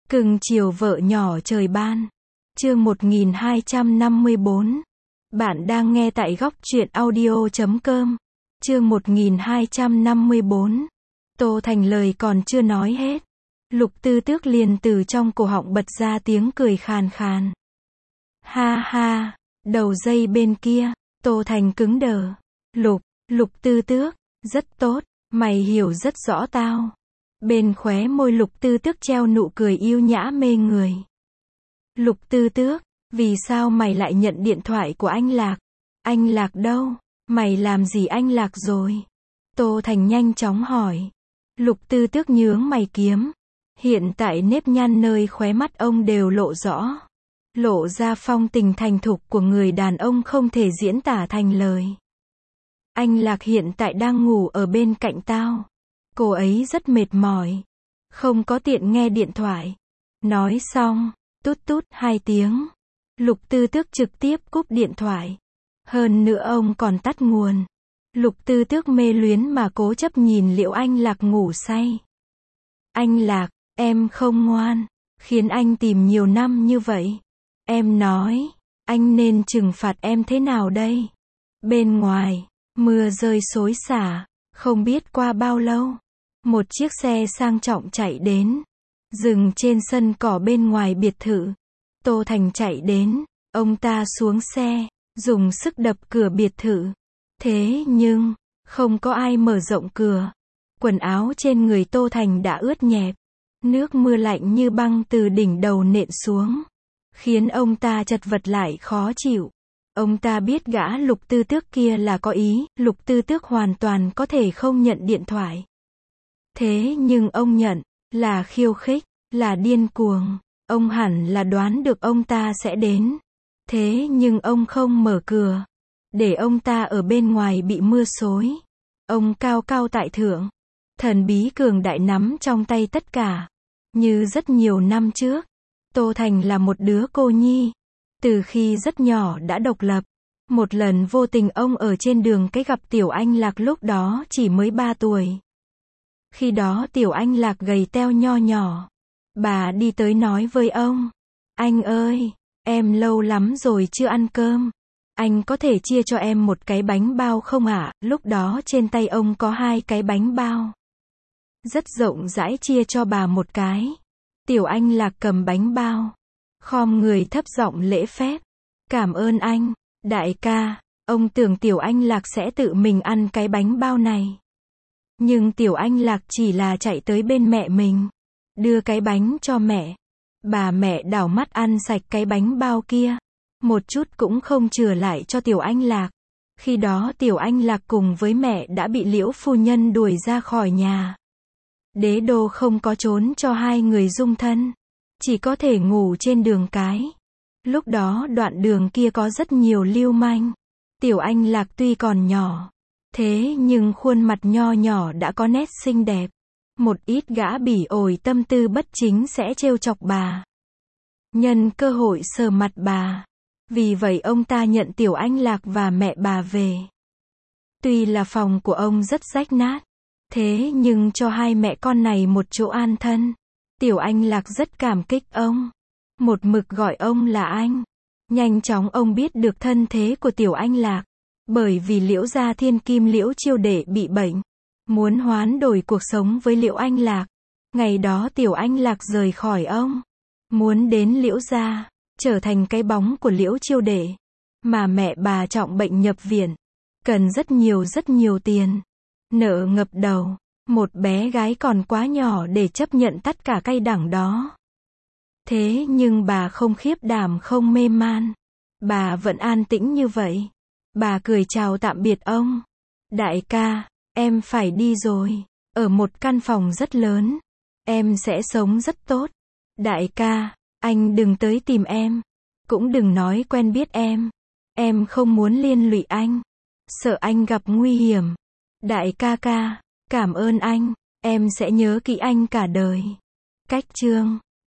Cưng chiều vợ nhỏ trời ban. Chương 1254. Bạn đang nghe tại góc truyện audio.com. Chương 1254. Tô Thành lời còn chưa nói hết. Lục Tư Tước liền từ trong cổ họng bật ra tiếng cười khàn khàn. Ha ha, đầu dây bên kia, Tô Thành cứng đờ. Lục Tư Tước, rất tốt, mày hiểu rất rõ tao. Bên khóe môi Lục Tư Tước treo nụ cười yêu nhã mê người. Lục Tư Tước, vì sao mày lại nhận điện thoại của anh Lạc? Anh Lạc đâu? Mày làm gì anh Lạc rồi? Tô Thành nhanh chóng hỏi. Lục Tư Tước nhướng mày kiếm. Hiện tại nếp nhăn nơi khóe mắt ông đều lộ rõ. Lộ ra phong tình thành thục của người đàn ông không thể diễn tả thành lời. Anh Lạc hiện tại đang ngủ ở bên cạnh tao. Cô ấy rất mệt mỏi. Không có tiện nghe điện thoại. Nói xong, tút tút 2 tiếng. Lục Tư Tước trực tiếp cúp điện thoại. Hơn nữa ông còn tắt nguồn. Lục Tư Tước mê luyến mà cố chấp nhìn liệu anh Lạc ngủ say. Anh Lạc, em không ngoan, khiến anh tìm nhiều năm như vậy. Em nói, anh nên trừng phạt em thế nào đây? Bên ngoài, mưa rơi xối xả, không biết qua bao lâu. Một chiếc xe sang trọng chạy đến, dừng trên sân cỏ bên ngoài biệt thự. Tô Thành chạy đến, ông ta xuống xe, dùng sức đập cửa biệt thự. Thế nhưng, không có ai mở rộng cửa. Quần áo trên người Tô Thành đã ướt nhẹp. Nước mưa lạnh như băng từ đỉnh đầu nện xuống, khiến ông ta chật vật lại khó chịu. Ông ta biết gã Lục Tư Tước kia là có ý, Lục Tư Tước hoàn toàn có thể không nhận điện thoại. Thế nhưng ông nhận, là khiêu khích, là điên cuồng. Ông hẳn là đoán được ông ta sẽ đến. Thế nhưng ông không mở cửa, để ông ta ở bên ngoài bị mưa xối. Ông cao cao tại thượng, thần bí cường đại nắm trong tay tất cả. Như rất nhiều năm trước, Tô Thành là một đứa cô nhi. Từ khi rất nhỏ đã độc lập. Một lần vô tình ông ở trên đường cái gặp Tiểu Anh Lạc lúc đó chỉ mới 3 tuổi. Khi đó Tiểu Anh Lạc gầy teo nho nhỏ. Bà đi tới nói với ông. Anh ơi, em lâu lắm rồi chưa ăn cơm. Anh có thể chia cho em một cái bánh bao không ạ? Lúc đó trên tay ông có 2 cái bánh bao. Rất rộng rãi chia cho bà một cái. Tiểu Anh Lạc cầm bánh bao. Khom người thấp giọng lễ phép. Cảm ơn anh, đại ca. Ông tưởng Tiểu Anh Lạc sẽ tự mình ăn cái bánh bao này. Nhưng Tiểu Anh Lạc chỉ là chạy tới bên mẹ mình. Đưa cái bánh cho mẹ. Bà mẹ đảo mắt ăn sạch cái bánh bao kia. Một chút cũng không chừa lại cho Tiểu Anh Lạc. Khi đó Tiểu Anh Lạc cùng với mẹ đã bị Liễu phu nhân đuổi ra khỏi nhà. Đế đô không có trốn cho 2 người dung thân. Chỉ có thể ngủ trên đường cái. Lúc đó đoạn đường kia có rất nhiều lưu manh. Tiểu Anh Lạc tuy còn nhỏ. Thế nhưng khuôn mặt nho nhỏ đã có nét xinh đẹp. Một ít gã bỉ ổi tâm tư bất chính sẽ trêu chọc bà. Nhân cơ hội sờ mặt bà. Vì vậy ông ta nhận Tiểu Anh Lạc và mẹ bà về. Tuy là phòng của ông rất rách nát. Thế nhưng cho 2 mẹ con này một chỗ an thân. Tiểu Anh Lạc rất cảm kích ông. Một mực gọi ông là anh. Nhanh chóng ông biết được thân thế của Tiểu Anh Lạc. Bởi vì Liễu gia thiên kim Liễu Chiêu Đệ bị bệnh. Muốn hoán đổi cuộc sống với Liễu Anh Lạc. Ngày đó Tiểu Anh Lạc rời khỏi ông. Muốn đến Liễu gia, trở thành cái bóng của Liễu Chiêu Đệ. Mà mẹ bà trọng bệnh nhập viện. Cần rất nhiều tiền. Nợ ngập đầu. Một bé gái còn quá nhỏ để chấp nhận tất cả cay đắng đó. Thế nhưng bà không khiếp đảm không mê man. Bà vẫn an tĩnh như vậy. Bà cười chào tạm biệt ông. Đại ca, em phải đi rồi. Ở một căn phòng rất lớn. Em sẽ sống rất tốt. Đại ca, anh đừng tới tìm em. Cũng đừng nói quen biết em. Em không muốn liên lụy anh. Sợ anh gặp nguy hiểm. Đại ca ca, cảm ơn anh. Em sẽ nhớ kỹ anh cả đời. Cách chương